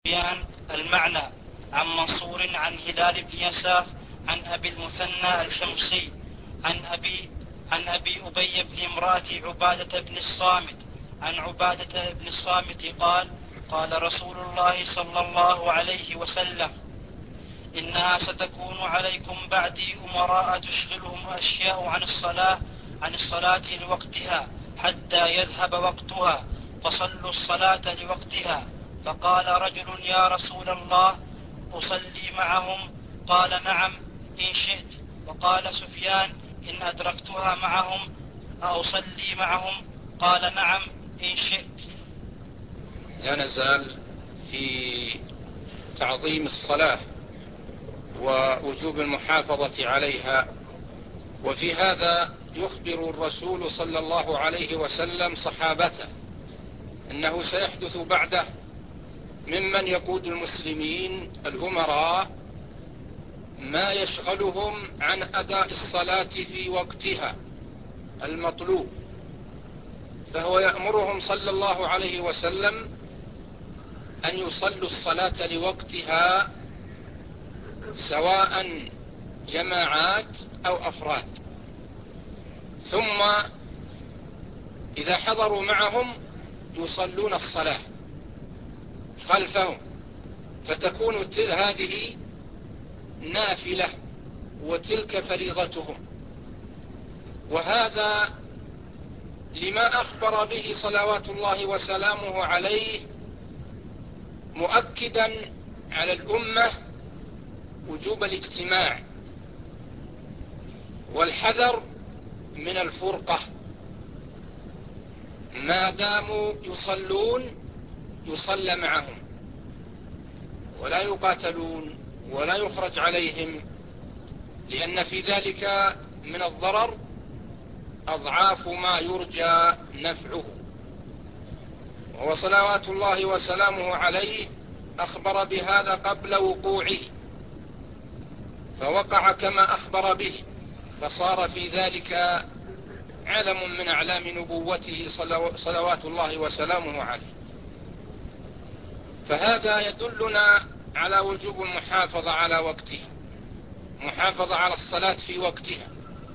بيان المعنى. عن منصور عن هلال بن يساف عن أبي المثنى الحمصي عن أبي أبي بن امرأة عبادة بن الصامت عن عبادة بن الصامت قال: قال رسول الله صلى الله عليه وسلم: إنها ستكون عليكم بعدي أمراء تشغلهم أشياء عن الصلاة لوقتها حتى يذهب وقتها، فصلوا الصلاة لوقتها. فقال رجل: يا رسول الله، أصلي معهم؟ قال: نعم إن شئت. وقال سفيان: إن أدركتها معهم أصلي معهم؟ قال: نعم إن شئت. لا نزال في تعظيم الصلاة ووجوب المحافظة عليها. وفي هذا يخبر الرسول صلى الله عليه وسلم صحابته أنه سيحدث بعده ممن يقود المسلمين الأمراء ما يشغلهم عن أداء الصلاة في وقتها المطلوب، فهو يأمرهم صلى الله عليه وسلم أن يصلوا الصلاة لوقتها سواء جماعات أو أفراد، ثم إذا حضروا معهم يصلون الصلاة خلفهم، فتكون هذه نافلة وتلك فريضتهم. وهذا لما أخبر به صلوات الله وسلامه عليه، مؤكدا على الأمة وجوب الاجتماع والحذر من الفرقة. ما داموا يصلون يصلى معهم ولا يقاتلون ولا يخرج عليهم، لأن في ذلك من الضرر أضعاف ما يرجى نفعه. وهو صلوات الله وسلامه عليه أخبر بهذا قبل وقوعه، فوقع كما أخبر به، فصار في ذلك علم من أعلام نبوته صلوات الله وسلامه عليه. فهذا يدلنا على وجوب المحافظة على وقتها، محافظة على الصلاة في وقتها،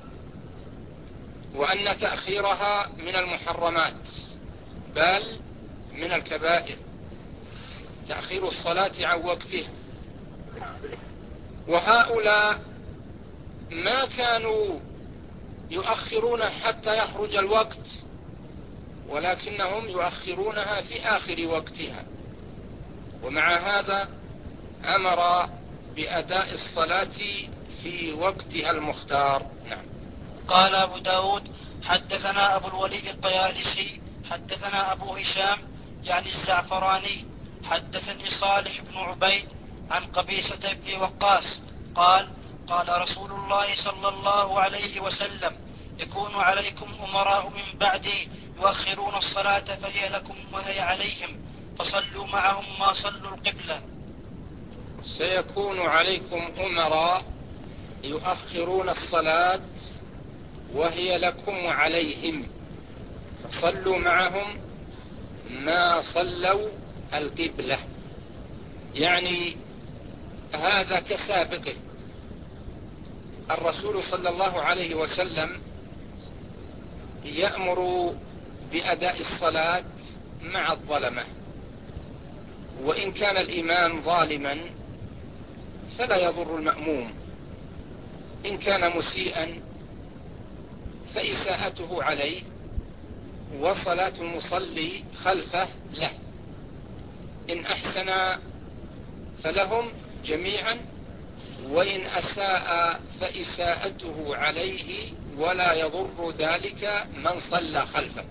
وأن تأخيرها من المحرمات بل من الكبائر، تأخير الصلاة عن وقتها. وهؤلاء ما كانوا يؤخرون حتى يخرج الوقت، ولكنهم يؤخرونها في آخر وقتها، ومع هذا أمر بأداء الصلاة في وقتها المختار. نعم. قال أبو داود: حدثنا أبو الوليد الطيالسي حدثنا أبو هشام يعني الزعفراني حدثني صالح بن عبيد عن قبيصة بن وقاص قال: قال رسول الله صلى الله عليه وسلم: يكون عليكم أمراء من بعدي يؤخرون الصلاة فهي لكم وهي عليهم، فصلوا معهم ما صلوا القبلة. سيكون عليكم أمراء يؤخرون الصلاة وهي لكم وعليهم، فصلوا معهم ما صلوا القبلة. يعني هذا كسابقه. الرسول صلى الله عليه وسلم يأمر بأداء الصلاة مع الظلمة، وإن كان الإمام ظالما فلا يضر المأموم، إن كان مسيئا فإساءته عليه وصلاة المصلي خلفه له، إن أحسن فلهم جميعا، وإن أساء فإساءته عليه ولا يضر ذلك من صلى خلفه.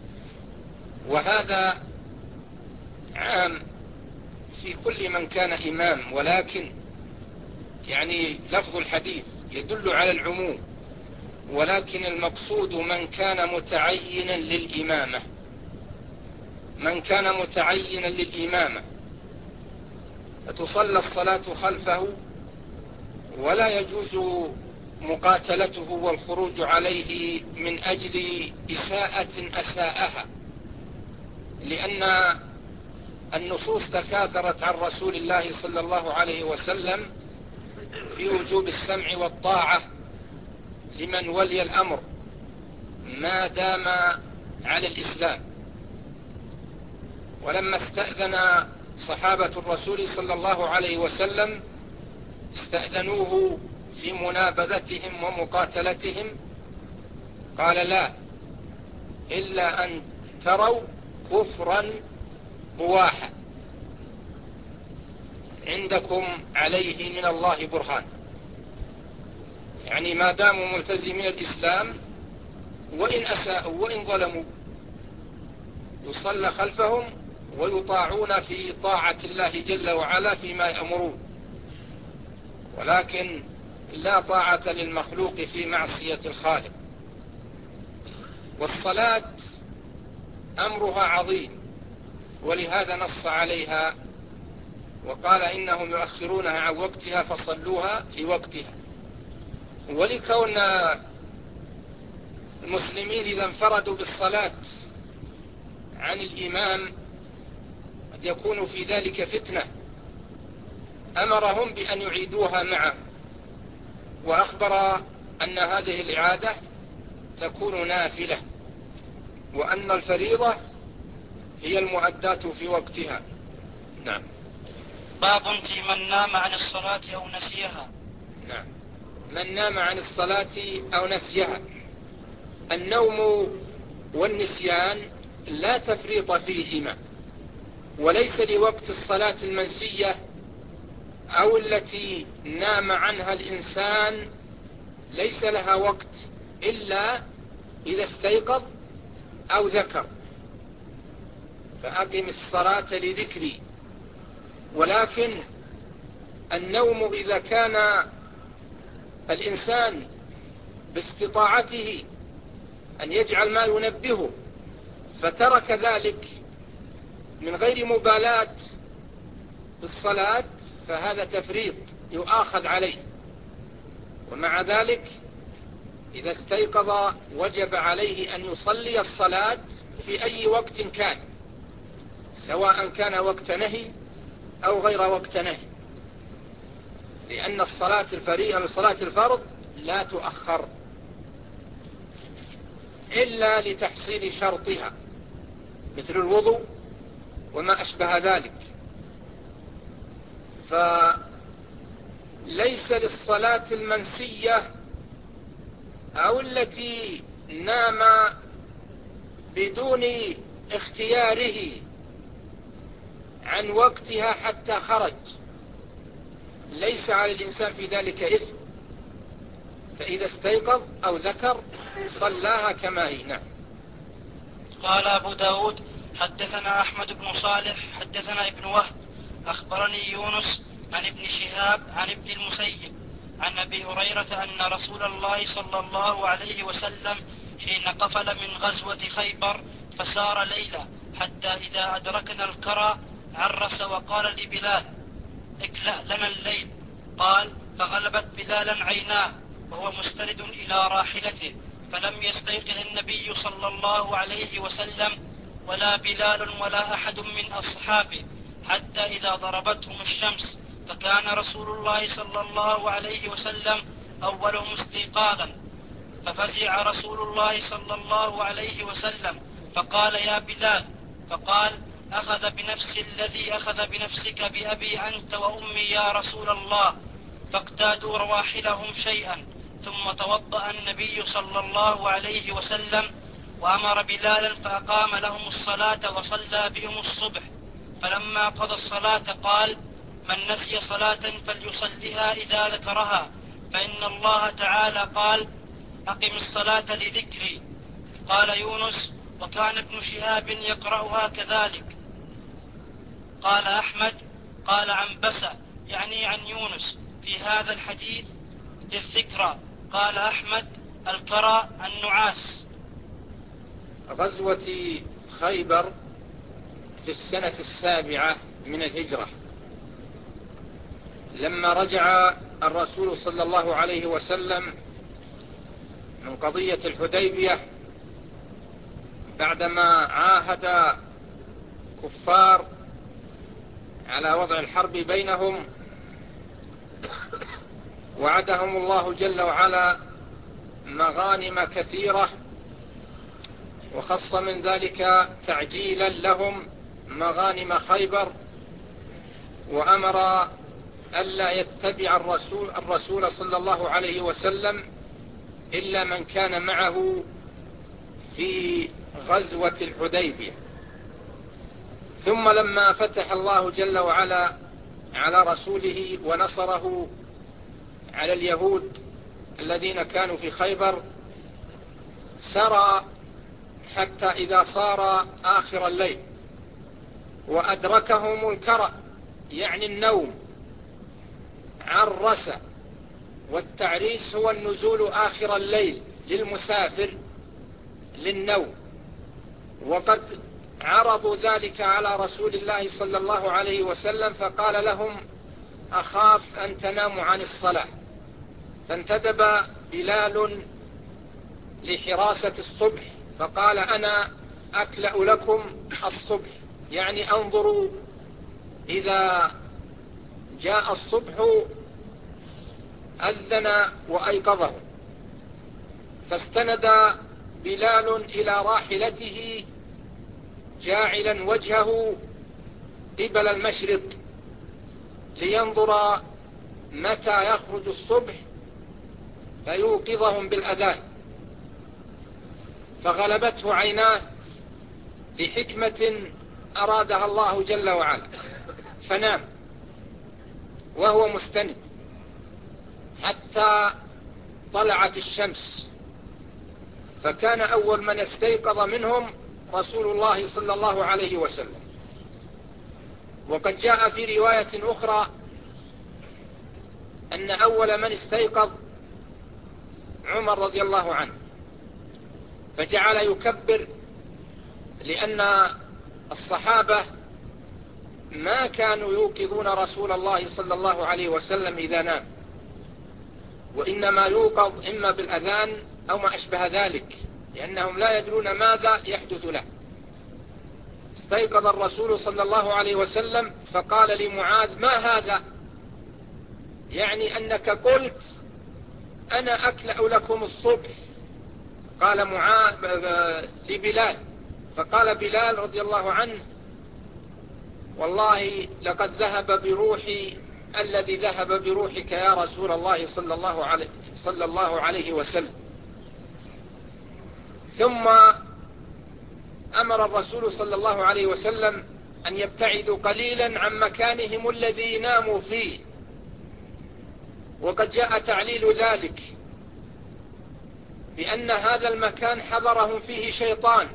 وهذا عام في كل من كان إمام، ولكن يعني لفظ الحديث يدل على العموم، ولكن المقصود من كان متعينا للإمامة، من كان متعينا للإمامة فتصلى الصلاة خلفه، ولا يجوز مقاتلته والخروج عليه من أجل إساءة أساءها، لأن النصوص تكاثرت عن رسول الله صلى الله عليه وسلم في وجوب السمع والطاعة لمن ولي الأمر ما دام على الإسلام. ولما استأذن صحابة الرسول صلى الله عليه وسلم استأذنوه في منابذتهم ومقاتلتهم، قال: لا، إلا أن تروا كفرا بواحا عندكم عليه من الله برهان. يعني ما داموا ملتزمين الإسلام وإن أساءوا وإن ظلموا يصلى خلفهم ويطاعون في طاعة الله جل وعلا فيما يأمرون، ولكن لا طاعة للمخلوق في معصية الخالق. والصلاة أمرها عظيم، ولهذا نص عليها وقال: إنهم يؤخرونها عن وقتها فصلوها في وقتها. ولكون المسلمين إذا انفردوا بالصلاة عن الإمام قد يكون في ذلك فتنة، أمرهم بأن يعيدوها معه، وأخبر أن هذه الإعادة تكون نافلة، وأن الفريضة هي المؤداة في وقتها. نعم. باب في من نام عن الصلاة أو نسيها. نعم. من نام عن الصلاة أو نسيها. النوم والنسيان لا تفريط فيهما، وليس لوقت الصلاة المنسية أو التي نام عنها الإنسان ليس لها وقت إلا إذا استيقظ أو ذكر، فأقم الصلاة لذكري. ولكن النوم إذا كان الإنسان باستطاعته أن يجعل ما ينبهه فترك ذلك من غير مبالاة بالصلاة، فهذا تفريط يؤاخذ عليه. ومع ذلك إذا استيقظ وجب عليه أن يصلي الصلاة في أي وقت كان، سواء كان وقت نهي أو غير وقت نهي، لأن الصلاة الفرض لا تؤخر إلا لتحصيل شرطها، مثل الوضوء وما أشبه ذلك. فليس للصلاة المنسية أو التي نام بدون اختياره عن وقتها حتى خرج، ليس على الإنسان في ذلك إثم، فإذا استيقظ أو ذكر صلاها كما هي. نعم. قال أبو داود: حدثنا أحمد بن صالح حدثنا ابن وهب أخبرني يونس عن ابن شهاب عن ابن المسيب عن أبي هريرة أن رسول الله صلى الله عليه وسلم حين قفل من غزوة خيبر فسار ليلا حتى إذا أدركنا الكرى عرس وقال لبلال: اكلأ لنا الليل. قال: فغلبت بلالا عيناه وهو مستند إلى راحلته، فلم يستيقظ النبي صلى الله عليه وسلم ولا بلال ولا أحد من أصحابه حتى إذا ضربتهم الشمس، فكان رسول الله صلى الله عليه وسلم أولهم استيقاظا، ففزع رسول الله صلى الله عليه وسلم فقال: يا بلال. فقال: أخذ بنفس الذي أخذ بنفسك بأبي أنت وأمي يا رسول الله. فاقتادوا رواحلهم شيئا، ثم توضأ النبي صلى الله عليه وسلم وأمر بلالا فأقام لهم الصلاة وصلى بهم الصبح. فلما قضى الصلاة قال: من نسي صلاة فليصلها إذا ذكرها، فإن الله تعالى قال: أقم الصلاة لذكري. قال يونس: وكان ابن شهاب يقرأها كذلك. قال أحمد: قال عنبسة يعني عن يونس في هذا الحديث للذكرى. قال أحمد: الكرى النعاس. غزوة خيبر في السنة 7 من الهجرة، لما رجع الرسول صلى الله عليه وسلم من قضية الحديبية بعدما عاهد كفار على وضع الحرب بينهم، وعدهم الله جل وعلا مغانم كثيرة، وخص من ذلك تعجيلا لهم مغانم خيبر، وأمر ألا يتبع الرسول صلى الله عليه وسلم إلا من كان معه في غزوة الحديبية. ثم لما فتح الله جل وعلا على رسوله ونصره على اليهود الذين كانوا في خيبر، سرى حتى إذا صار آخر الليل وأدركهم الكرأ يعني النوم، عرس، والتعريس هو النزول آخر الليل للمسافر للنوم، وقد عرضوا ذلك على رسول الله صلى الله عليه وسلم، فقال لهم: أخاف أن تناموا عن الصلاة. فانتدب بلال لحراسة الصبح فقال: أنا أكلأ لكم الصبح، يعني أنظروا إذا جاء الصبح أذن وأيقظهم. فاستند بلال إلى راحلته جاعلا وجهه قبل المشرق لينظر متى يخرج الصبح فيوقظهم بالأذان، فغلبته عيناه لحكمة أرادها الله جل وعلا، فنام وهو مستند حتى طلعت الشمس، فكان أول من استيقظ منهم رسول الله صلى الله عليه وسلم. وقد جاء في رواية أخرى أن أول من استيقظ عمر رضي الله عنه، فجعل يكبر، لأن الصحابة ما كانوا يوقظون رسول الله صلى الله عليه وسلم إذا نام، وإنما يوقظ إما بالأذان أو ما أشبه ذلك، لأنهم لا يدرون ماذا يحدث له. استيقظ الرسول صلى الله عليه وسلم فقال لمعاذ: ما هذا؟ يعني أنك قلت أنا أكلأ لكم الصبح. قال معاذ لبلال، فقال بلال رضي الله عنه: والله لقد ذهب بروحي الذي ذهب بروحك يا رسول الله صلى الله عليه وسلم. ثم أمر الرسول صلى الله عليه وسلم أن يبتعدوا قليلا عن مكانهم الذي ناموا فيه، وقد جاء تعليل ذلك بأن هذا المكان حضرهم فيه شيطان،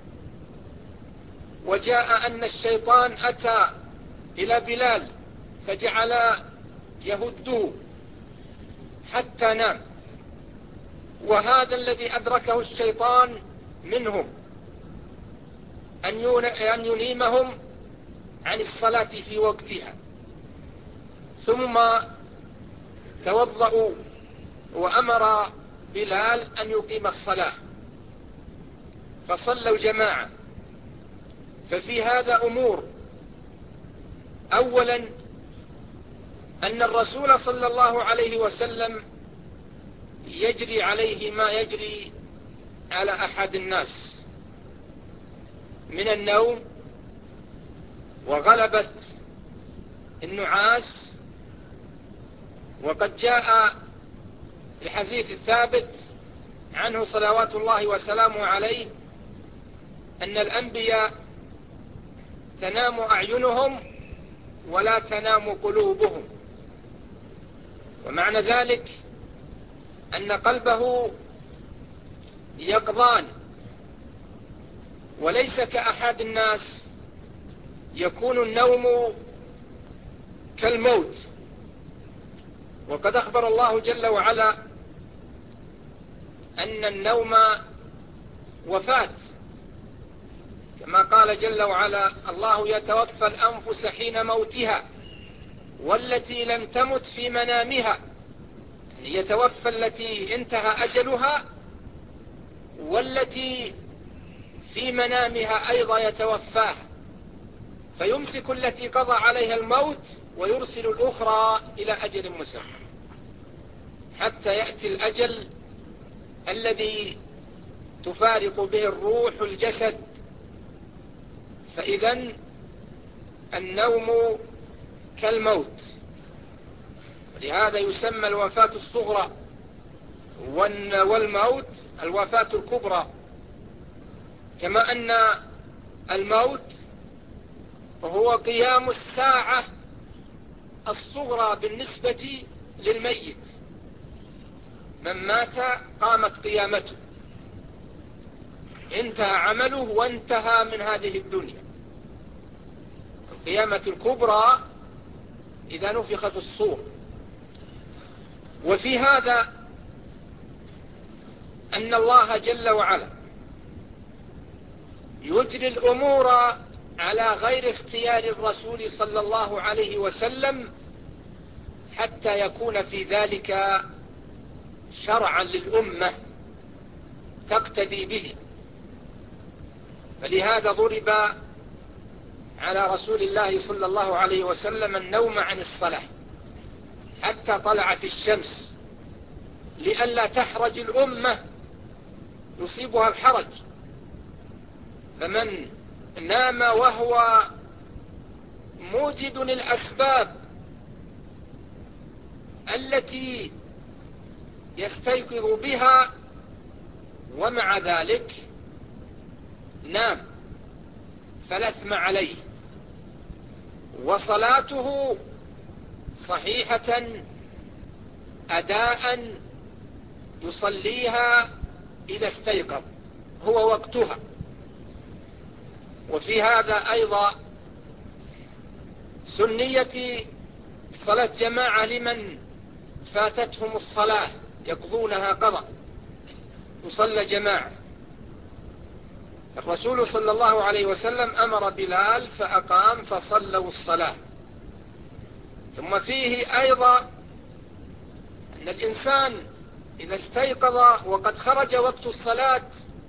وجاء أن الشيطان أتى إلى بلال فجعل يهده حتى نام، وهذا الذي أدركه الشيطان منهم أن ينيمهم عن الصلاة في وقتها. ثم توضأوا وأمر بلال أن يقيم الصلاة، فصلوا جماعة. ففي هذا أمور: أولا أن الرسول صلى الله عليه وسلم يجري عليه ما يجري على أحد الناس من النوم وغلبة النعاس. وقد جاء في الحديث الثابت عنه صلوات الله وسلامه عليه أن الأنبياء تنام أعينهم ولا تنام قلوبهم، ومعنى ذلك أن قلبه يقظان، وليس كأحد الناس يكون النوم كالموت. وقد أخبر الله جل وعلا أن النوم وفاة، كما قال جل وعلا: الله يتوفى الأنفس حين موتها والتي لم تمت في منامها، يعني يتوفى التي انتهى أجلها، والتي في منامها أيضا يتوفاها. فيمسك التي قضى عليها الموت ويرسل الأخرى إلى أجل مسمى حتى يأتي الأجل الذي تفارق به الروح الجسد. فإذن النوم كالموت، ولهذا يسمى الوفاة الصغرى، والموت الوفاة الكبرى. كما أن الموت هو قيام الساعة الصغرى بالنسبة للميت، من مات قامت قيامته، انتهى عمله وانتهى من هذه الدنيا. القيامة الكبرى إذا نفخ في الصور. وفي هذا أن الله جل وعلا يجري الأمور على غير اختيار الرسول صلى الله عليه وسلم حتى يكون في ذلك شرعا للأمة تقتدي به. فلهذا ضرب على رسول الله صلى الله عليه وسلم النوم عن الصلاة حتى طلعت الشمس، لئلا تحرج الأمة يصيبها الحرج. فمن نام وهو موجد الأسباب التي يستيقظ بها ومع ذلك نام فلا إثم عليه، وصلاته صحيحة أداء يصليها إذا استيقظ، هو وقتها. وفي هذا أيضا سنية صلاة جماعة لمن فاتتهم الصلاة يقضونها قضاء، تصلى جماعة. الرسول صلى الله عليه وسلم أمر بلال فأقام فصلوا الصلاة. ثم فيه أيضا أن الإنسان إذا استيقظ وقد خرج وقت الصلاة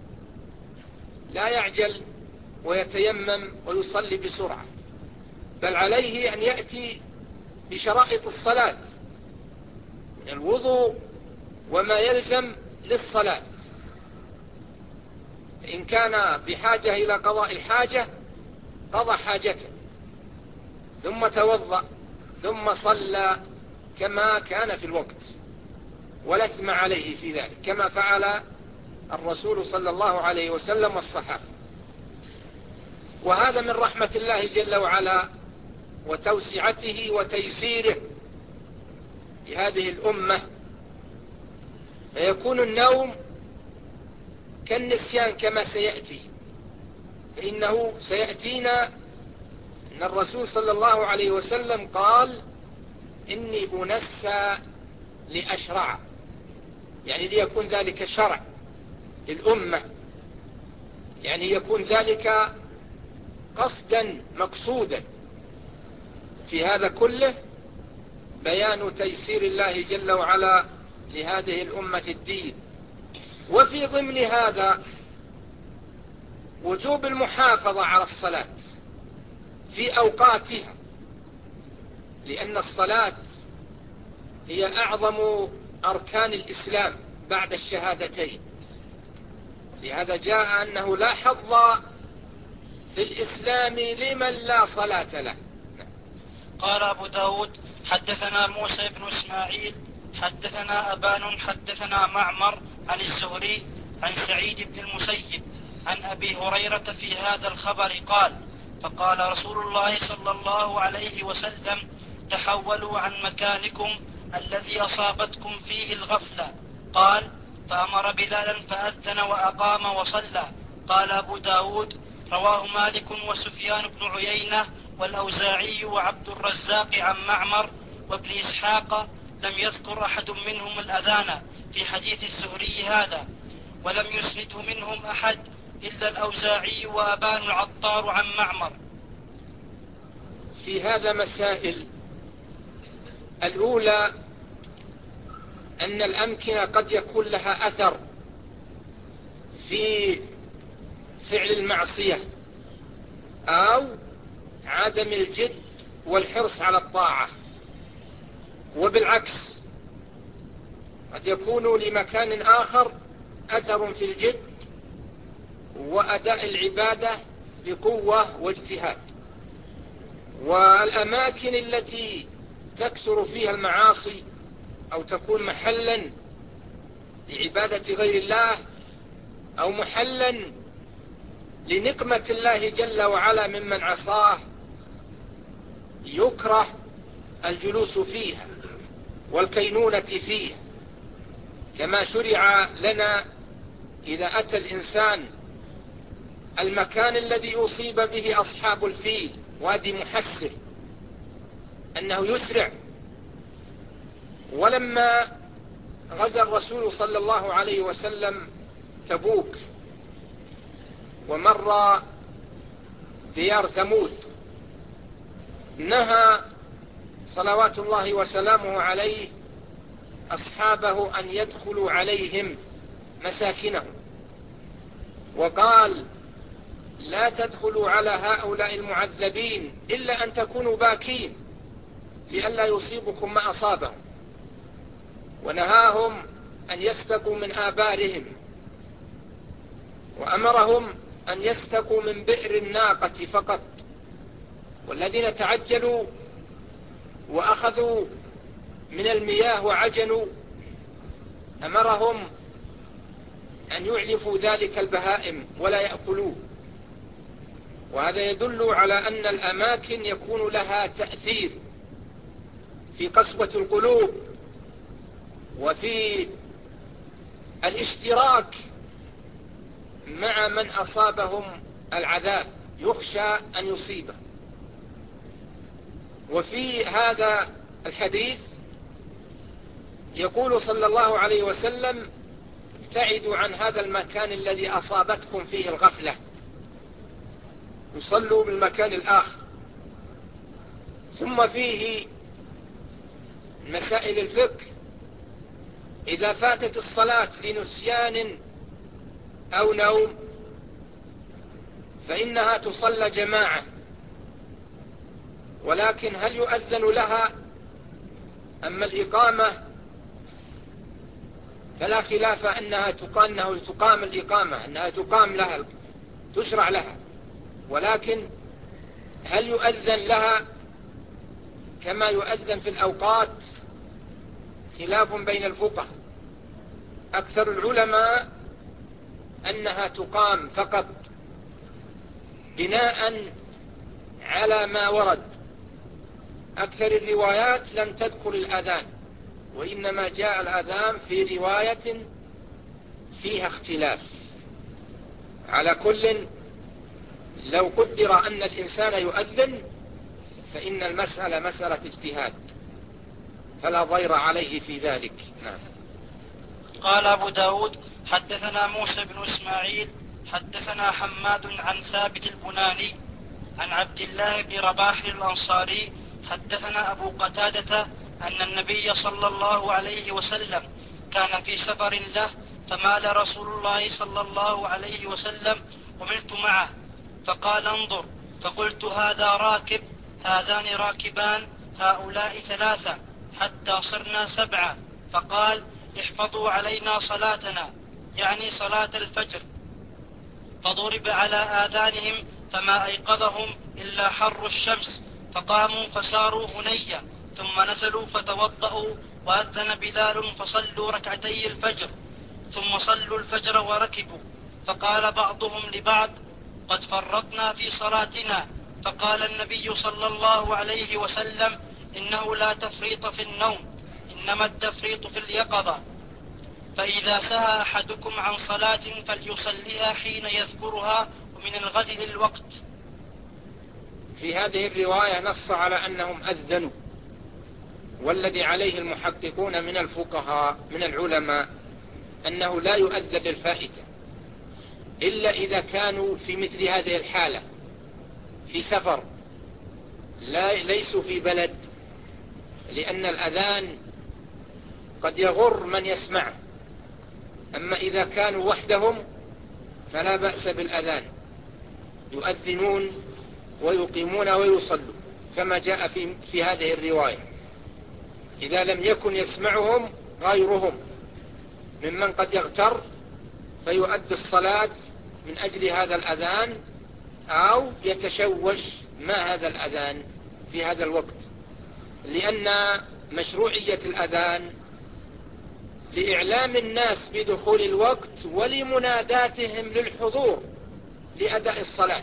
لا يعجل ويتيمم ويصلي بسرعة، بل عليه أن يأتي بشرائط الصلاة من الوضوء وما يلزم للصلاة. إن كان بحاجة إلى قضاء الحاجة قضى حاجته ثم توضأ ثم صلى كما كان في الوقت، ولا إثم عليه في ذلك، كما فعل الرسول صلى الله عليه وسلم والصحابة. وهذا من رحمة الله جل وعلا وتوسعته وتيسيره لهذه الأمة، فيكون النوم كالنسيان كما سيأتي. فإنه سيأتينا أن الرسول صلى الله عليه وسلم قال: إني أنسى لأشرع، يعني ليكون ذلك شرع للأمة، يعني يكون ذلك قصدا مقصودا. في هذا كله بيان تيسير الله جل وعلا لهذه الأمة الدين. وفي ضمن هذا وجوب المحافظة على الصلاة في أوقاتها، لأن الصلاة هي أعظم أركان الإسلام بعد الشهادتين. لهذا جاء أنه لا حظ في الإسلام لمن لا صلاة له. قال أبو داود: حدثنا موسى بن إسماعيل حدثنا أبان حدثنا معمر عن الزهري عن سعيد بن المسيب عن أبي هريرة في هذا الخبر قال: فقال رسول الله صلى الله عليه وسلم: تحولوا عن مكانكم الذي أصابتكم فيه الغفلة. قال: فأمر بلالا فأذن وأقام وصلى. قال أبو داود: رواه مالك وسفيان بن عيينة والأوزاعي وعبد الرزاق عن معمر وابن إسحاق، لم يذكر أحد منهم الأذان في حديث الزهري هذا، ولم يسنده منهم أحد إلا الأوزاعي وأبان العطار عن معمر. في هذا مسائل. الأولى أن الأمكنة قد يكون لها أثر في فعل المعصية، أو عدم الجد والحرص على الطاعة، وبالعكس قد يكون لمكان آخر أثر في الجد وأداء العبادة بقوة واجتهاد. والأماكن التي تكثر فيها المعاصي أو تكون محلا لعبادة غير الله أو محلا لنقمة الله جل وعلا ممن عصاه، يكره الجلوس فيها والكينونة فيه، كما شرع لنا إذا أتى الإنسان المكان الذي أصيب به أصحاب الفيل وادي محسر أنه يسرع. ولما غزا الرسول صلى الله عليه وسلم تبوك ومر ديار ثمود، نهى صلوات الله وسلامه عليه أصحابه أن يدخلوا عليهم مساكنهم، وقال: لا تدخلوا على هؤلاء المعذبين إلا أن تكونوا باكين لئلا يصيبكم ما أصابهم. ونهاهم أن يستقوا من آبارهم، وأمرهم أن يستقوا من بئر الناقة فقط. والذين تعجلوا وأخذوا من المياه وعجنوا أمرهم أن يعلفوا ذلك البهائم ولا يأكلوه. وهذا يدل على أن الأماكن يكون لها تأثير في قسوة القلوب وفي الاشتراك مع من أصابهم العذاب، يخشى أن يصيبه. وفي هذا الحديث يقول صلى الله عليه وسلم: ابتعدوا عن هذا المكان الذي أصابتكم فيه الغفلة، يصلوا بالمكان الآخر. ثم فيه مسائل الفقه: إذا فاتت الصلاة لنسيان أو نوم فإنها تصلى جماعة، ولكن هل يؤذن لها؟ أما الإقامة فلا خلاف أنه تقام الإقامة، أنها تقام لها، تشرع لها، ولكن هل يؤذن لها كما يؤذن في الأوقات؟ خلاف بين الفقهاء. أكثر العلماء أنها تقام فقط بناء على ما ورد. أكثر الروايات لم تذكر الأذان، وإنما جاء الأذان في رواية فيها اختلاف. على كل، لو قدر أن الإنسان يؤذن فإن المسألة مسألة اجتهاد، فلا ضير عليه في ذلك. نعم. قال أبو داود: حدثنا موسى بن إسماعيل حدثنا حماد عن ثابت البناني عن عبد الله بن رباح الأنصاري حدثنا أبو قتادة أن النبي صلى الله عليه وسلم كان في سفر له، فمال رسول الله صلى الله عليه وسلم وملت معه، فقال: انظر. فقلت: هذا راكب، هذان راكبان، هؤلاء ثلاثة، حتى صرنا 7. فقال: احفظوا علينا صلاتنا، يعني صلاة الفجر. فضرب على آذانهم فما أيقظهم إلا حر الشمس، فقاموا فساروا هنية، ثم نزلوا فتوضأوا، وأذن بلال فصلوا ركعتي الفجر، ثم صلوا الفجر وركبوا. فقال بعضهم لبعض: قد فرطنا في صلاتنا. فقال النبي صلى الله عليه وسلم: إنه لا تفريط في النوم، إنما التفريط في اليقظة. فإذا سهى أحدكم عن صلاة فليصليها حين يذكرها، ومن الغد للوقت. في هذه الرواية نص على أنهم أذنوا، والذي عليه المحققون من الفقهاء من العلماء أنه لا يؤذن للفائتة إلا إذا كانوا في مثل هذه الحالة في سفر ليسوا في بلد، لأن الأذان قد يغر من يسمعه. أما إذا كانوا وحدهم فلا بأس بالأذان، يؤذنون ويقيمون ويصلون كما جاء في هذه الرواية. إذا لم يكن يسمعهم غيرهم ممن قد يغتر فيؤدي الصلاة من أجل هذا الأذان، أو يتشوش ما هذا الأذان في هذا الوقت، لأن مشروعية الأذان لإعلام الناس بدخول الوقت ولمناداتهم للحضور لأداء الصلاة،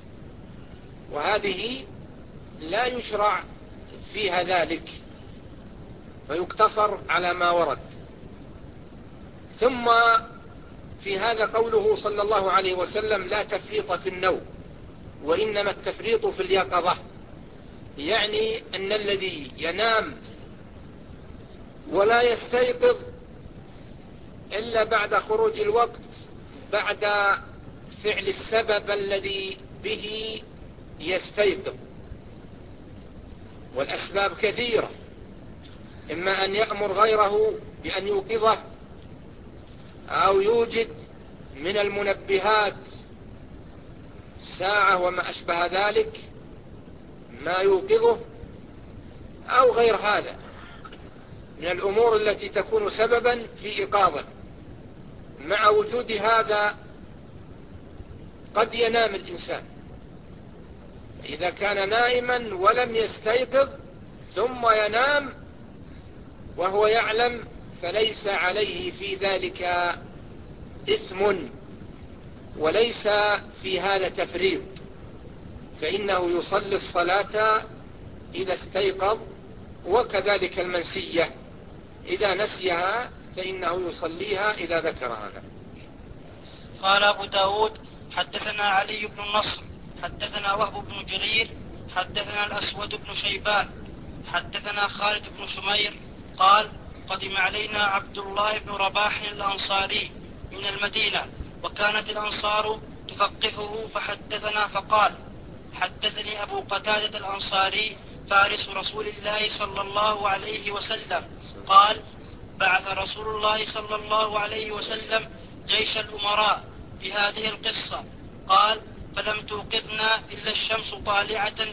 وهذه لا يشرع فيها ذلك، فيقتصر على ما ورد. ثم في هذا قوله صلى الله عليه وسلم: لا تفريط في النوم وإنما التفريط في اليقظة، يعني أن الذي ينام ولا يستيقظ إلا بعد خروج الوقت، بعد فعل السبب الذي به يستيقظ، والأسباب كثيرة، إما أن يأمر غيره بأن يوقظه، أو يوجد من المنبهات ساعة وما أشبه ذلك ما يوقظه، أو غير هذا من الأمور التي تكون سببا في إيقاظه. مع وجود هذا قد ينام الإنسان، إذا كان نائما ولم يستيقظ ثم ينام وهو يعلم فليس عليه في ذلك إثم، وليس في هذا تفريط، فإنه يصلي الصلاة إذا استيقظ، وكذلك المنسية إذا نسيها فإنه يصليها إذا ذكرها. قال أبو داود: حدثنا علي بن النصر حدثنا وهب بن جرير حدثنا الأسود بن شيبان حدثنا خالد بن شمير قال: قدم علينا عبد الله بن رباح الأنصاري من المدينة، وكانت الأنصار تفقهه، فحدثنا فقال: حدثني أبو قتادة الأنصاري فارس رسول الله صلى الله عليه وسلم قال: بعث رسول الله صلى الله عليه وسلم جيش الأمراء بهذه القصة. قال: فلم توقظنا إلا الشمس طالعة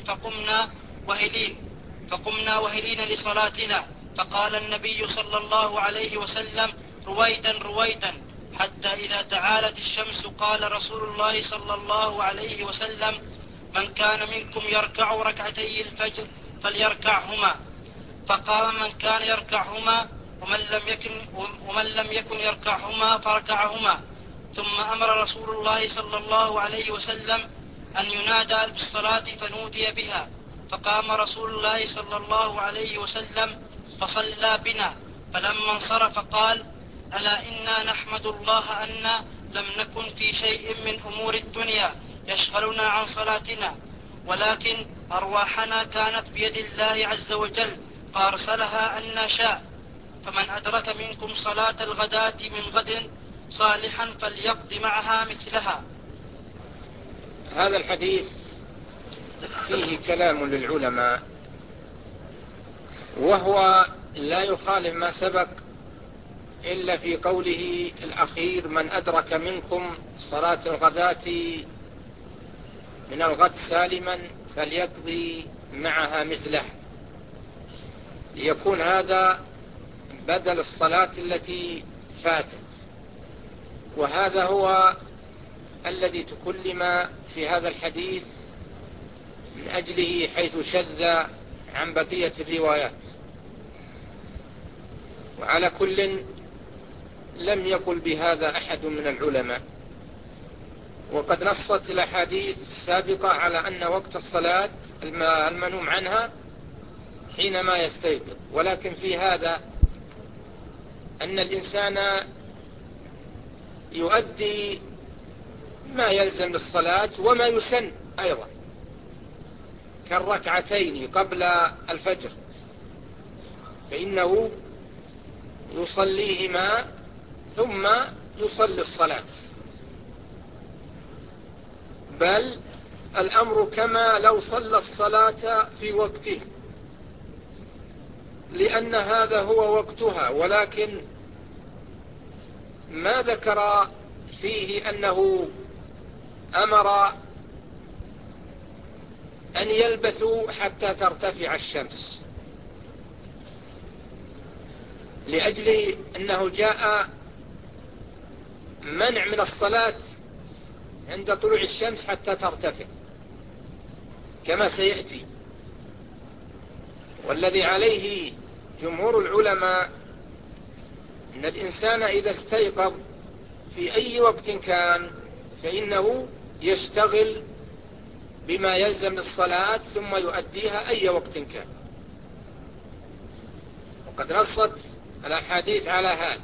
فقمنا وهلين لصلاتنا، فقال النبي صلى الله عليه وسلم: رويدا رويدا، حتى إذا تعالت الشمس قال رسول الله صلى الله عليه وسلم: من كان منكم يركع ركعتي الفجر فليركعهما. فقام من كان يركعهما ومن لم يكن يركعهما فركعهما. ثم أمر رسول الله صلى الله عليه وسلم أن ينادى بالصلاة فنودي بها، فقام رسول الله صلى الله عليه وسلم فصلى بنا، فلما انصرف قال: ألا إنا نحمد الله أن لم نكن في شيء من أمور الدنيا يشغلنا عن صلاتنا، ولكن أرواحنا كانت بيد الله عز وجل فأرسلها أن شاء، فمن أدرك منكم صلاة الغداة من غد صالحا فليقض معها مثلها. هذا الحديث فيه كلام للعلماء، وهو لا يخالف ما سبق إلا في قوله الأخير: من أدرك منكم صلاة الغداة من الغد سالما فليقضي معها مثله، ليكون هذا بدل الصلاة التي فاتت. وهذا هو الذي تكلم في هذا الحديث من أجله حيث شذ عن بقية الروايات. وعلى كل لم يقل بهذا أحد من العلماء، وقد نصت الأحاديث السابقة على أن وقت الصلاة المنوم عنها حينما يستيقظ، ولكن في هذا أن الإنسان يؤدي ما يلزم للصلاة وما يسن أيضا، كالركعتين قبل الفجر فإنه يصليهما ثم يصلي الصلاة، بل الأمر كما لو صلى الصلاة في وقته، لأن هذا هو وقتها. ولكن ما ذكر فيه أنه أمر أن يلبثوا حتى ترتفع الشمس، لأجل أنه جاء منع من الصلاة عند طلوع الشمس حتى ترتفع كما سيأتي. والذي عليه جمهور العلماء أن الإنسان إذا استيقظ في أي وقت كان فإنه يشتغل بما يلزم الصلاة ثم يؤديها أي وقت كان، وقد نصت الأحاديث على هذا.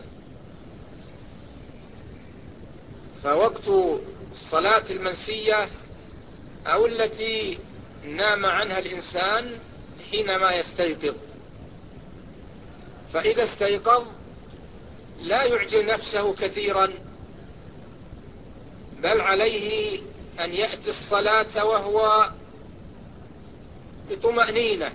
فوقت الصلاة المنسية أو التي نام عنها الإنسان حينما يستيقظ، فإذا استيقظ لا يعجل نفسه كثيرا، بل عليه أن يأتي الصلاة وهو بطمأنينة،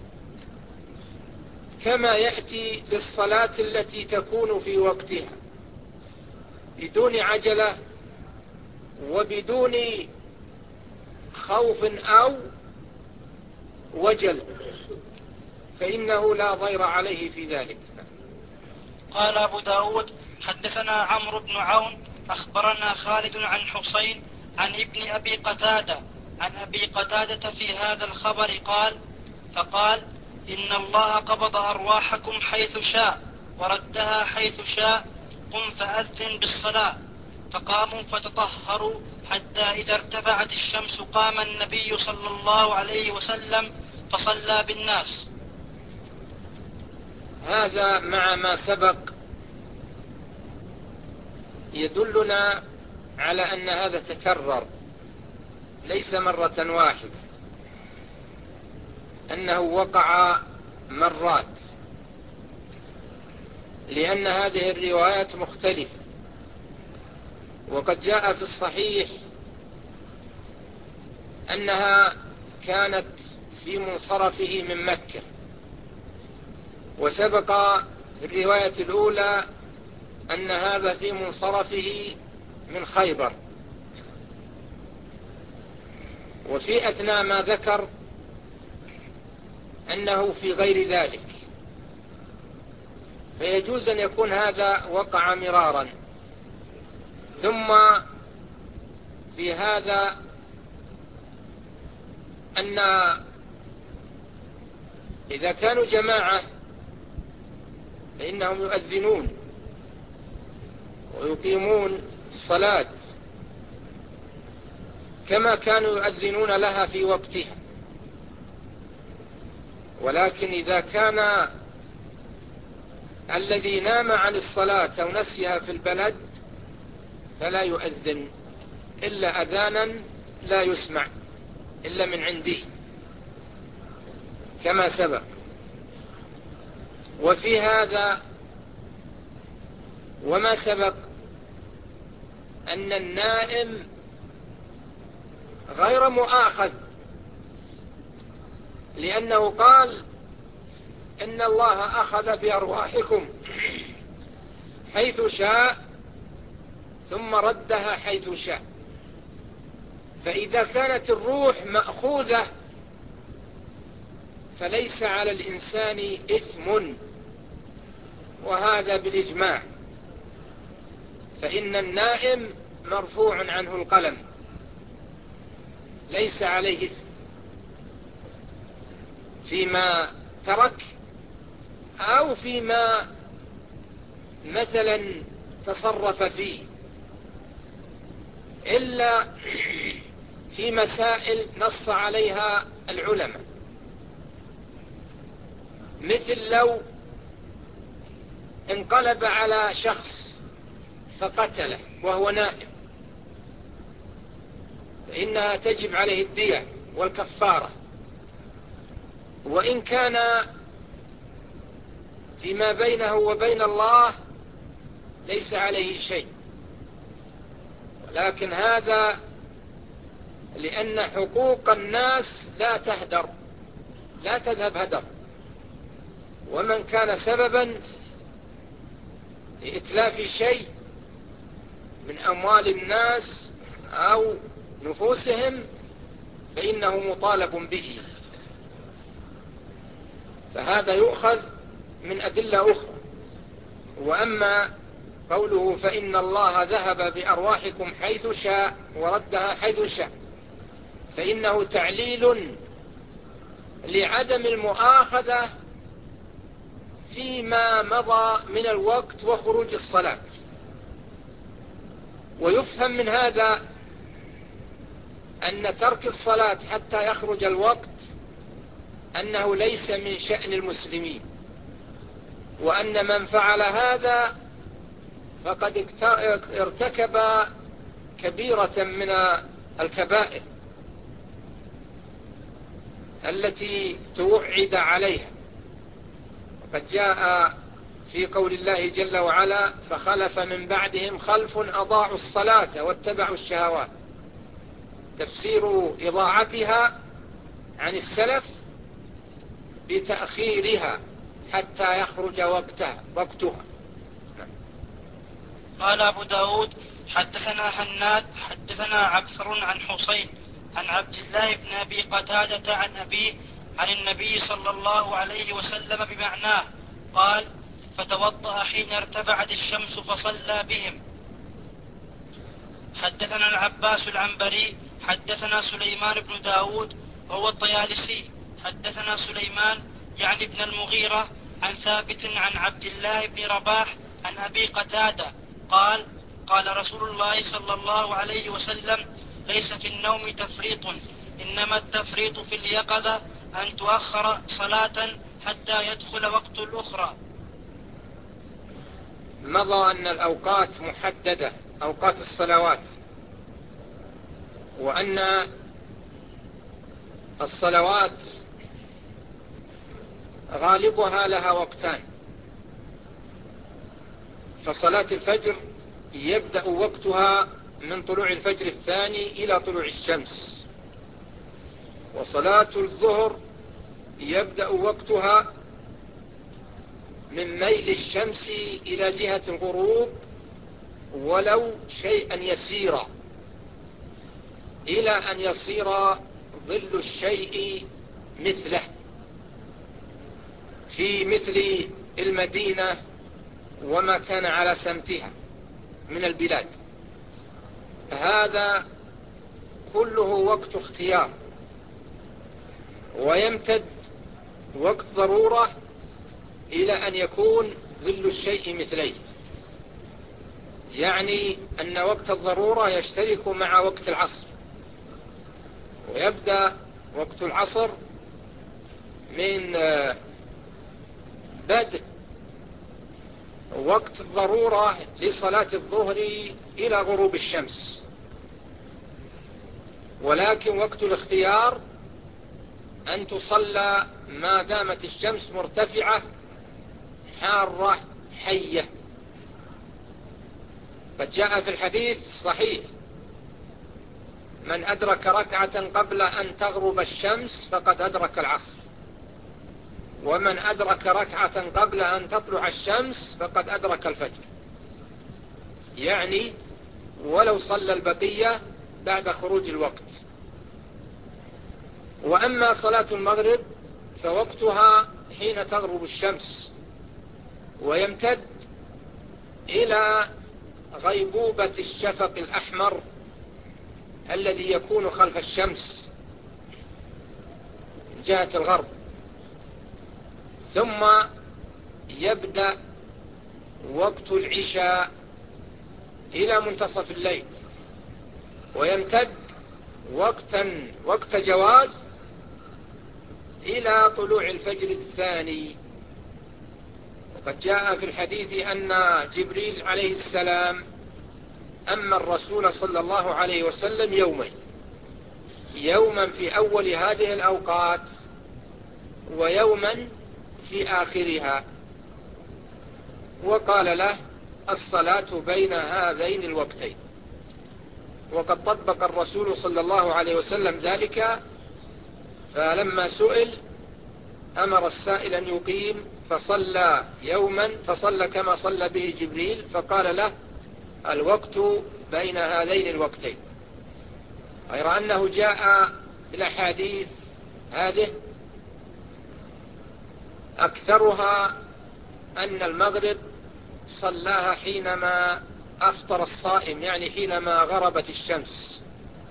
كما يأتي للصلاة التي تكون في وقتها بدون عجلة وبدون خوف أو وجل، فإنه لا ضير عليه في ذلك. قال أبو داود: حدثنا عمرو بن عون أخبرنا خالد عن حسين عن ابن أبي قتادة عن أبي قتادة في هذا الخبر قال: فقال: إن الله قبض أرواحكم حيث شاء وردها حيث شاء، قم فأذن بالصلاة. فقاموا فتطهروا حتى إذا ارتفعت الشمس قام النبي صلى الله عليه وسلم فصلى بالناس. هذا مع ما سبق يدلنا على أن هذا تكرر، ليس مرة واحدة، أنه وقع مرات، لأن هذه الروايات مختلفة. وقد جاء في الصحيح أنها كانت في منصرفه من مكة، وسبق في الرواية الأولى أن هذا في منصرفه من خيبر. وفي أثناء ما ذكر أنه في غير ذلك، فيجوز أن يكون هذا وقع مرارا. ثم في هذا أن إذا كانوا جماعة فإنهم يؤذنون ويقيمون الصلاة كما كانوا يؤذنون لها في وقتها. ولكن إذا كان الذي نام عن الصلاة أو نسيها في البلد فلا يؤذن إلا أذانا لا يسمع إلا من عندي كما سبق. وفي هذا وما سبق أن النائم غير مؤاخذ، لأنه قال: إن الله أخذ بأرواحكم حيث شاء ثم ردها حيث شاء. فإذا كانت الروح مأخوذة فليس على الإنسان إثم، وهذا بالإجماع، فإن النائم مرفوع عنه القلم ليس عليه إثم فيما ترك أو فيما مثلا تصرف فيه، إلا في مسائل نص عليها العلماء، مثل لو انقلب على شخص فقتله وهو نائم فإنها تجب عليه الدية والكفارة، وإن كان فيما بينه وبين الله ليس عليه شيء. ولكن هذا لأن حقوق الناس لا تهدر، لا تذهب هدر، ومن كان سببا لإتلاف شيء من أموال الناس أو نفوسهم فإنه مطالب به. فهذا يؤخذ من أدلة أخرى. وأما قوله فإن الله ذهب بأرواحكم حيث شاء وردها حيث شاء، فإنه تعليل لعدم المؤاخذة فيما مضى من الوقت وخروج الصلاة. ويفهم من هذا أن ترك الصلاة حتى يخرج الوقت أنه ليس من شأن المسلمين، وأن من فعل هذا فقد ارتكب كبيرة من الكبائر التي توعد عليها. وقد جاء في قول الله جل وعلا فخلف من بعدهم خلف أضاعوا الصلاة واتبعوا الشهوات، تفسير إضاعتها عن السلف بتأخيرها حتى يخرج وقتها. قال أبو داود حدثنا حناد حدثنا عبثر عن حسين عن عبد الله بن أبي قتادة عن أبيه عن النبي صلى الله عليه وسلم بمعناه قال فتوضأ حين ارتفعت الشمس فصلى بهم. حدثنا العباس العنبري حدثنا سليمان بن داود وهو الطيالسي حدثنا سليمان يعني ابن المغيرة عن ثابت عن عبد الله بن رباح عن أبي قتادة قال قال رسول الله صلى الله عليه وسلم ليس في النوم تفريط، إنما التفريط في اليقظة أن تؤخر صلاة حتى يدخل وقت الأخرى. مضى أن الأوقات محددة، أوقات الصلوات، وأن الصلوات غالبها لها وقتان. فصلاة الفجر يبدأ وقتها من طلوع الفجر الثاني إلى طلوع الشمس، وصلاة الظهر يبدأ وقتها من ميل الشمس إلى جهة الغروب ولو شيئا يسيرا إلى أن يصير ظل الشيء مثله في مثل المدينة وما كان على سمتها من البلاد. هذا كله وقت اختيار، ويمتد وقت ضرورة إلى أن يكون ظل الشيء مثليه، يعني أن وقت الضرورة يشترك مع وقت العصر. ويبدأ وقت العصر من بدء وقت الضرورة لصلاة الظهر إلى غروب الشمس. ولكن وقت الاختيار أن تصلى ما دامت الشمس مرتفعة حارة حية. قد جاء في الحديث الصحيح من أدرك ركعة قبل أن تغرب الشمس فقد أدرك العصر، ومن أدرك ركعة قبل أن تطلع الشمس فقد أدرك الفجر، يعني ولو صلى البقية بعد خروج الوقت. وأما صلاة المغرب فوقتها حين تغرب الشمس، ويمتد إلى غيبوبة الشفق الأحمر الذي يكون خلف الشمس من جهة الغرب، ثم يبدأ وقت العشاء إلى منتصف الليل، ويمتد وقت جواز إلى طلوع الفجر الثاني. وقد جاء في الحديث أن جبريل عليه السلام أما الرسول صلى الله عليه وسلم يوما في أول هذه الأوقات ويوما في آخرها، وقال له الصلاة بين هذين الوقتين. وقد طبق الرسول صلى الله عليه وسلم ذلك، فلما سئل أمر السائل أن يقيم فصلى يوما فصلى كما صلى به جبريل، فقال له الوقت بين هذين الوقتين. غير أنه جاء في الأحاديث هذه أكثرها أن المغرب صلاها حينما أفطر الصائم، يعني حينما غربت الشمس.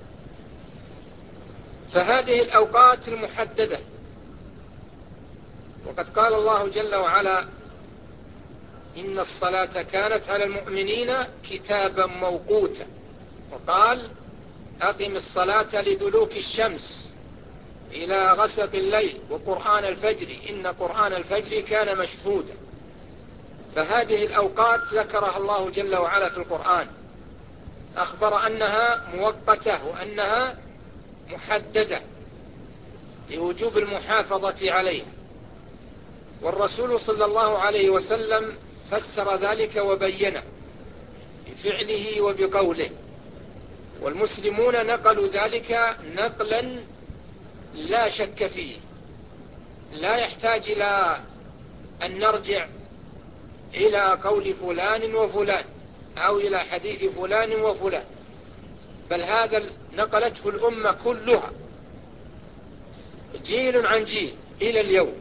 فهذه الأوقات المحددة، وقد قال الله جل وعلا: إن الصلاة كانت على المؤمنين كتابا موقوتا. وقال: أقم الصلاة لدلوك الشمس إلى غسق الليل وقرآن الفجر إن قرآن الفجر كان مشهودا. فهذه الأوقات ذكرها الله جل وعلا في القرآن، أخبر أنها مؤقتة وأنها محددة لوجوب المحافظة عليها. والرسول صلى الله عليه وسلم فسر ذلك وبينه بفعله وبقوله، والمسلمون نقلوا ذلك نقلا لا شك فيه، لا يحتاج إلى أن نرجع إلى قول فلان وفلان أو إلى حديث فلان وفلان، بل هذا نقلته الأمة كلها جيل عن جيل إلى اليوم.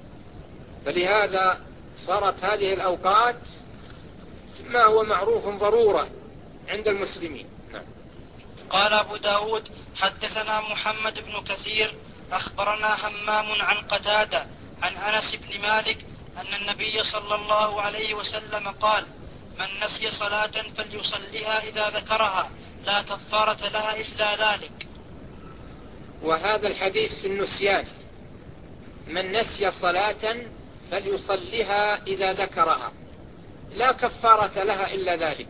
فلهذا صارت هذه الأوقات ما هو معروف ضرورة عند المسلمين. نعم. قال أبو داود: حدثنا محمد بن كثير أخبرنا همام عن قتادة عن أنس بن مالك أن النبي صلى الله عليه وسلم قال: من نسي صلاة فليصليها إذا ذكرها لا كفارة لها إلا ذلك. وهذا الحديث في النسيان: من نسي صلاة فليصليها إذا ذكرها لا كفارة لها إلا ذلك،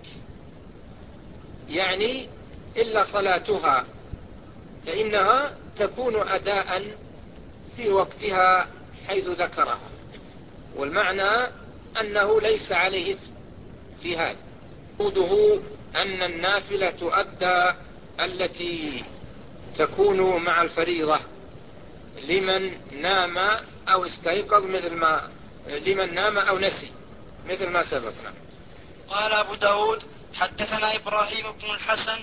يعني إلا صلاتها، فإنها تكون أداء في وقتها حيث ذكرها. والمعنى أنه ليس عليه في هذا. وجوده أن النافلة تؤدى التي تكون مع الفريضة لمن نام أو استيقظ، مثل ما لمن نام أو نسي مثل ما سبقنا. قال أبو داود: حدثنا إبراهيم بن الحسن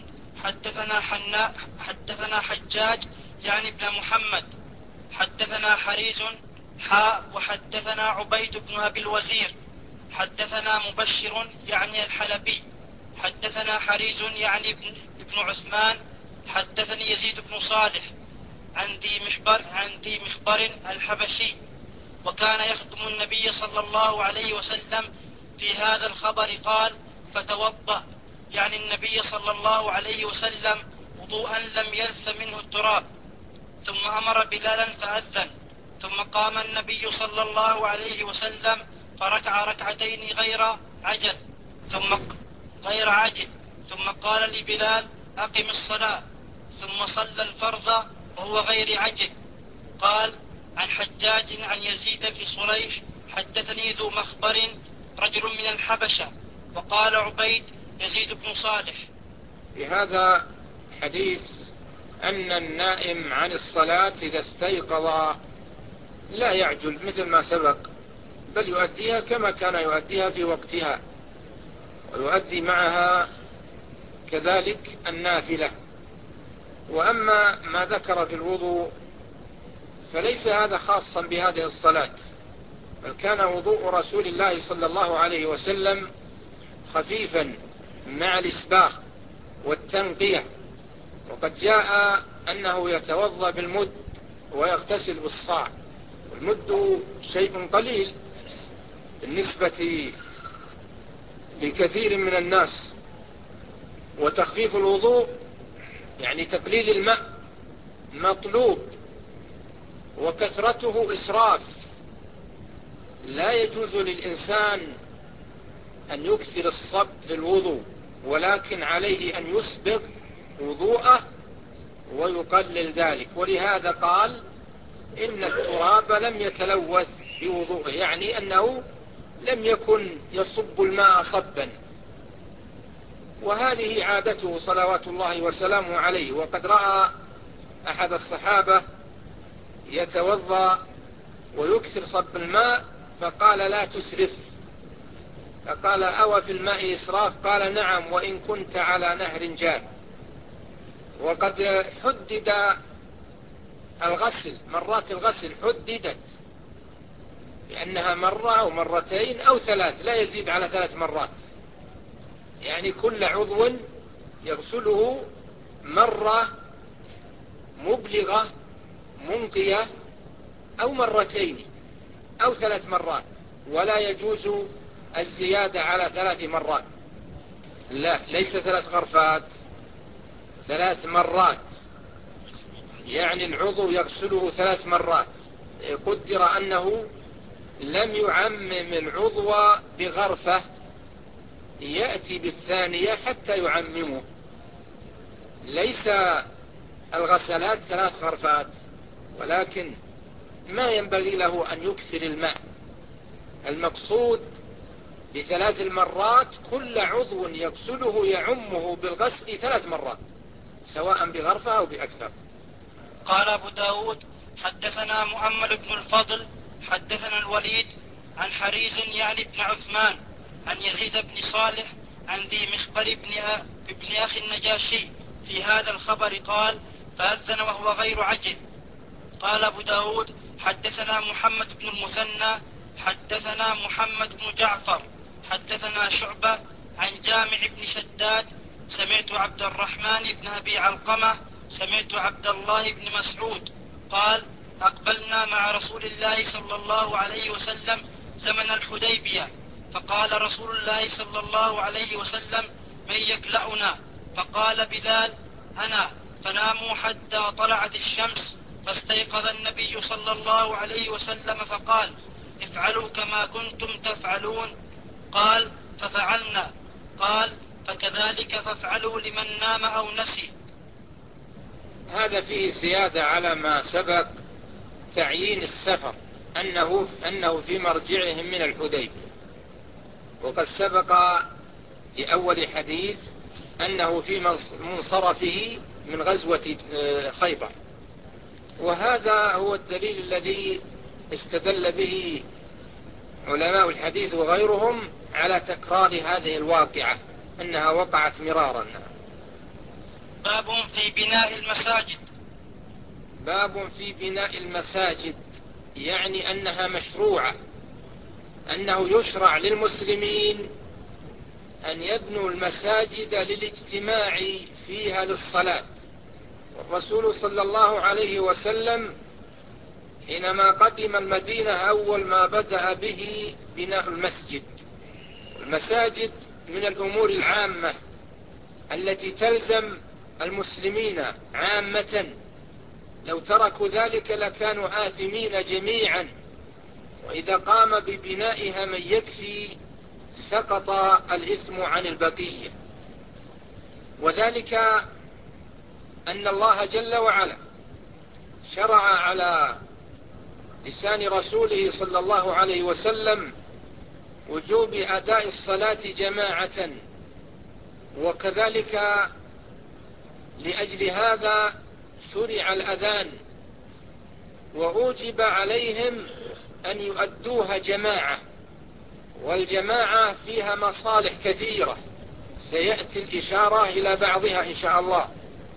حدثنا حجاج يعني ابن محمد حدثنا حريز وحدثنا عبيد بن أبي الوزير حدثنا مبشر يعني الحلبي حدثنا حريز يعني ابن عثمان حدثني يزيد بن صالح عن ذي مخبر الحبشي، وكان يخدم النبي صلى الله عليه وسلم في هذا الخبر. قال: فتوضأ، يعني النبي صلى الله عليه وسلم، وضوءا لم يلث منه التراب، ثم أمر بلالا فأذن، ثم قام النبي صلى الله عليه وسلم فركع ركعتين غير عجل، ثم قال لبلال: أقم الصلاة، ثم صلى الفرض وهو غير عجل. قال: عن حجاج عن يزيد بن صليح حدثني ذو مخبر رجل من الحبشة. وقال عبيد: يزيد بن صالح. في هذا حديث أن النائم عن الصلاة إذا استيقظ لا يعجل مثل ما سبق، بل يؤديها كما كان يؤديها في وقتها، ويؤدي معها كذلك النافلة. وأما ما ذكر في الوضوء فليس هذا خاصا بهذه الصلاة، بل كان وضوء رسول الله صلى الله عليه وسلم خفيفا مع الإسباغ والتنقية. وقد جاء أنه يتوضأ بالمد ويغتسل بالصاع، والمد شيء قليل بالنسبة لكثير من الناس، وتخفيف الوضوء يعني تقليل الماء مطلوب، وكثرته إسراف. لا يجوز للإنسان أن يكثر الصب في الوضوء، ولكن عليه أن يسبغ وضوءه ويقلل ذلك. ولهذا قال: إن التراب لم يتلوث بوضوءه، يعني أنه لم يكن يصب الماء صبا. وهذه عادته صلوات الله وسلامه عليه. وقد رأى أحد الصحابة يتوضأ ويكثر صب الماء فقال: لا تسرف. فقال: أو في الماء إسراف؟ قال: نعم، وإن كنت على نهر جار. وقد حدد الغسل، مرات الغسل حددت لأنها مرة أو مرتين أو ثلاث، لا يزيد على 3 مرات، يعني كل عضو يغسله مرة مبلغة منقية أو مرتين أو 3 مرات، ولا يجوز الزيادة على 3 مرات. لا، ليس 3 غرفات، 3 مرات، يعني العضو يغسله 3 مرات. قدر أنه لم يعمم العضو بغرفة، يأتي بالثانية حتى يعممه. ليس الغسلات 3 غرفات، ولكن ما ينبغي له أن يكثر الماء. المقصود ب3 المرات كل عضو يغسله يعمه بالغسل 3 مرات، سواء بغرفة أو بأكثر. قال أبو داود حدثنا مؤمل بن الفضل حدثنا الوليد عن حريز يعني بن عثمان عن يزيد بن صالح عن ذي مخبر ابن أخي النجاشي في هذا الخبر قال: فأذن وهو غير عجل. قال أبو داود حدثنا محمد بن المثنى حدثنا محمد بن جعفر حدثنا شعبة عن جامع بن شداد سمعت عبد الرحمن بن أبي علقمة سمعت عبد الله بن مسعود قال: أقبلنا مع رسول الله صلى الله عليه وسلم زمن الحديبية، فقال رسول الله صلى الله عليه وسلم: من يكلأنا؟ فقال بلال: أنا. فناموا حتى طلعت الشمس، فاستيقظ النبي صلى الله عليه وسلم فقال: افعلوا كما كنتم تفعلون. قال: ففعلنا. قال: فكذلك فافعلوا لمن نام أو نسي. هذا فيه زيادة على ما سبق، تعيين السفر، أنه في مرجعهم من الحديبية، وقد سبق في أول حديث أنه في منصرفه من غزوة خيبر. وهذا هو الدليل الذي استدل به علماء الحديث وغيرهم على تكرار هذه الواقعة، أنها وقعت مرارا. باب في بناء المساجد. باب في بناء المساجد، يعني أنها مشروعة، أنه يشرع للمسلمين أن يبنوا المساجد للاجتماع فيها للصلاة. والرسول صلى الله عليه وسلم حينما قدم المدينة أول ما بدأ به بناء المسجد. المساجد من الأمور العامة التي تلزم المسلمين عامة، لو تركوا ذلك لكانوا آثمين جميعا، وإذا قام ببنائها من يكفي سقط الإثم عن البقية. وذلك أن الله جل وعلا شرع على لسان رسوله صلى الله عليه وسلم وجوب أداء الصلاة جماعة، وكذلك لأجل هذا شرع الأذان، وأوجب عليهم أن يؤدوها جماعة، والجماعة فيها مصالح كثيرة سيأتي الإشارة إلى بعضها إن شاء الله.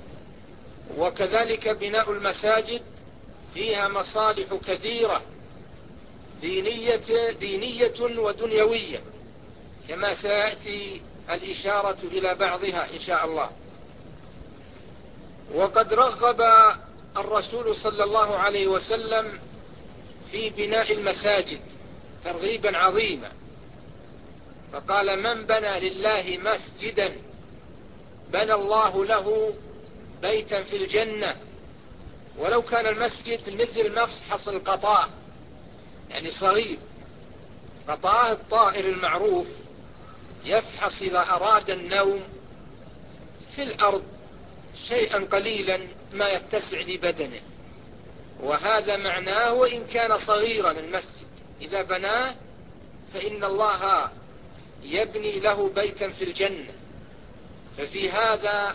وكذلك بناء المساجد فيها مصالح كثيرة دينية ودنيوية، كما سيأتي الإشارة إلى بعضها إن شاء الله. وقد رغب الرسول صلى الله عليه وسلم في بناء المساجد ترغيبا عظيما، فقال: من بنى لله مسجدا بنى الله له بيتا في الجنة، ولو كان المسجد مثل مفحص القطاء، يعني صغير. قطاء الطائر المعروف يفحص إذا أراد النوم في الأرض شيئا قليلا ما يتسع لبدنه، وهذا معناه وإن كان صغيرا. المسجد إذا بناه فإن الله يبني له بيتا في الجنة. ففي هذا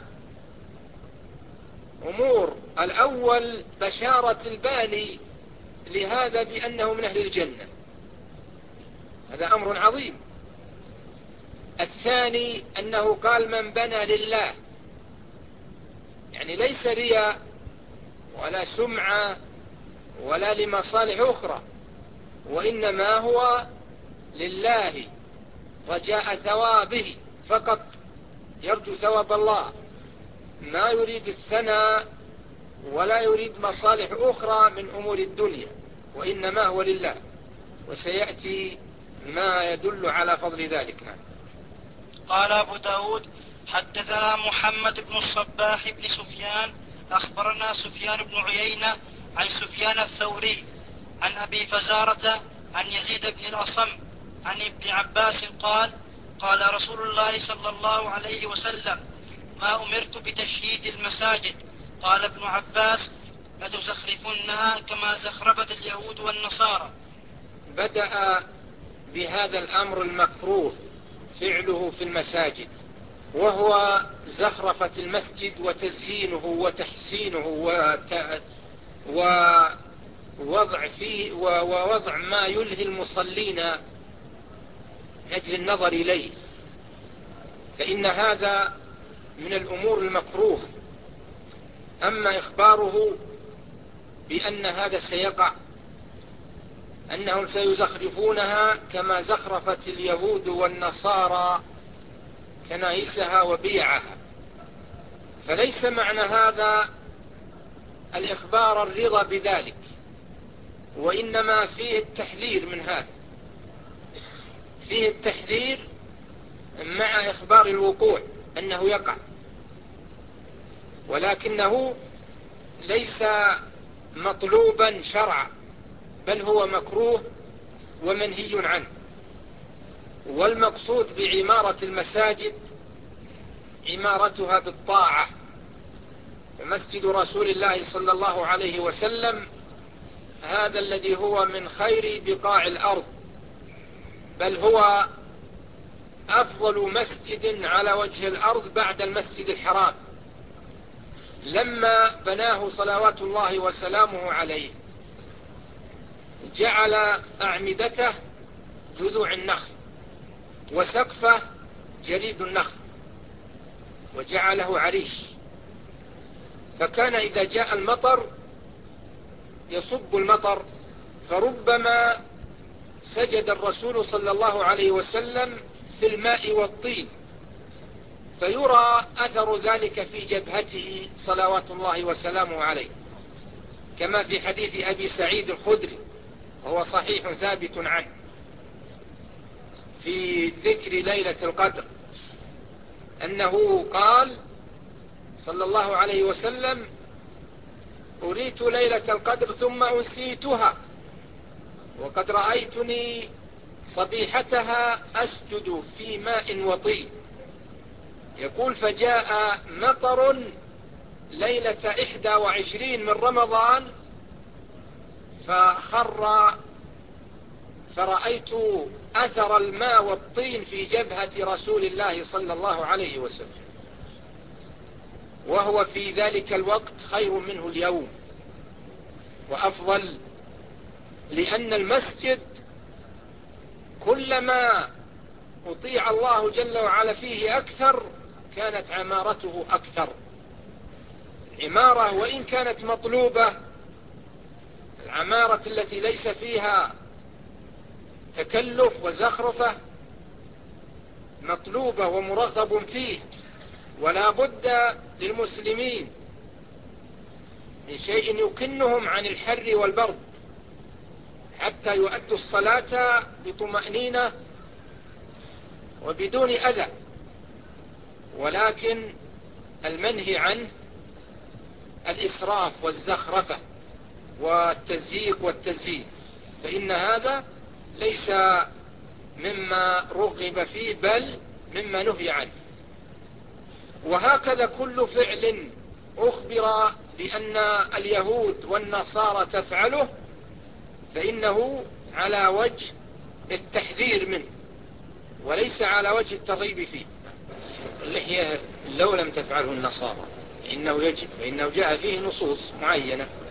أمور: الأول بشارة الباني لهذا بأنه من أهل الجنة، هذا أمر عظيم. الثاني أنه قال: من بنى لله، يعني ليس رياء ولا سمعة ولا لمصالح أخرى، وإنما هو لله رجاء ثوابه فقط، يرجو ثواب الله، ما يريد الثناء ولا يريد مصالح أخرى من أمور الدنيا، وإنما هو لله. وسيأتي ما يدل على فضل ذلك. نعم. قال أبو داود حدثنا محمد بن الصباح بن سفيان أخبرنا سفيان بن عيينة عن سفيان الثوري عن أبي فزارة عن يزيد بن الأصم عن ابن عباس قال قال رسول الله صلى الله عليه وسلم ما أمرت بتشييد المساجد. قال ابن عباس لتزخرفنها كما زخرفت اليهود والنصارى. بدأ بهذا الأمر المكروه فعله في المساجد، وهو زخرفة المسجد وتزيينه وتحسينه ووضع ما يلهي المصلين من أجل النظر إليه، فإن هذا من الأمور المكروه. أما إخباره بأن هذا سيقع، أنهم سيزخرفونها كما زخرفت اليهود والنصارى كنائسها وبيعها، فليس معنى هذا الإخبار الرضا بذلك، وإنما فيه التحذير من هذا، فيه التحذير مع إخبار الوقوع أنه يقع، ولكنه ليس مطلوبا شرعا، بل هو مكروه ومنهي عنه. والمقصود بعمارة المساجد عمارتها بالطاعة، فمسجد رسول الله صلى الله عليه وسلم هذا الذي هو من خير بقاع الأرض، بل هو أفضل مسجد على وجه الأرض بعد المسجد الحرام، لما بناه صلوات الله وسلامه عليه جعل أعمدته جذوع النخل وسقفه جريد النخل وجعله عريش، فكان إذا جاء المطر يصب المطر، فربما سجد الرسول صلى الله عليه وسلم في الماء والطين، فيرى أثر ذلك في جبهته صلوات الله وسلامه عليه، كما في حديث أبي سعيد الخدري وهو صحيح ثابت عنه في ذكر ليلة القدر، أنه قال صلى الله عليه وسلم أريت ليلة القدر ثم أنسيتها، وقد رأيتني صبيحتها أسجد في ماء وطين. يقول فجاء مطر ليلة 21 من رمضان فخر، فرأيت أثر الماء والطين في جبهة رسول الله صلى الله عليه وسلم، وهو في ذلك الوقت خير منه اليوم وأفضل، لأن المسجد كلما أطيع الله جل وعلا فيه أكثر كانت عمارته أكثر. عمارة وإن كانت مطلوبة، العمارة التي ليس فيها تكلف وزخرفة مطلوبة ومرغب فيه، ولا بد للمسلمين من شيء يكنهم عن الحر والبرد حتى يؤدوا الصلاة بطمأنينة وبدون أذى، ولكن المنهي عنه الإسراف والزخرفة والتزييق والتزيين، فإن هذا ليس مما رغب فيه بل مما نهي عنه. وهكذا كل فعل أخبر بأن اليهود والنصارى تفعله فإنه على وجه التحذير منه وليس على وجه الترغيب فيه. اللحية لو لم تفعله النصارى إنه يجب، فإنه جاء فيه نصوص معينة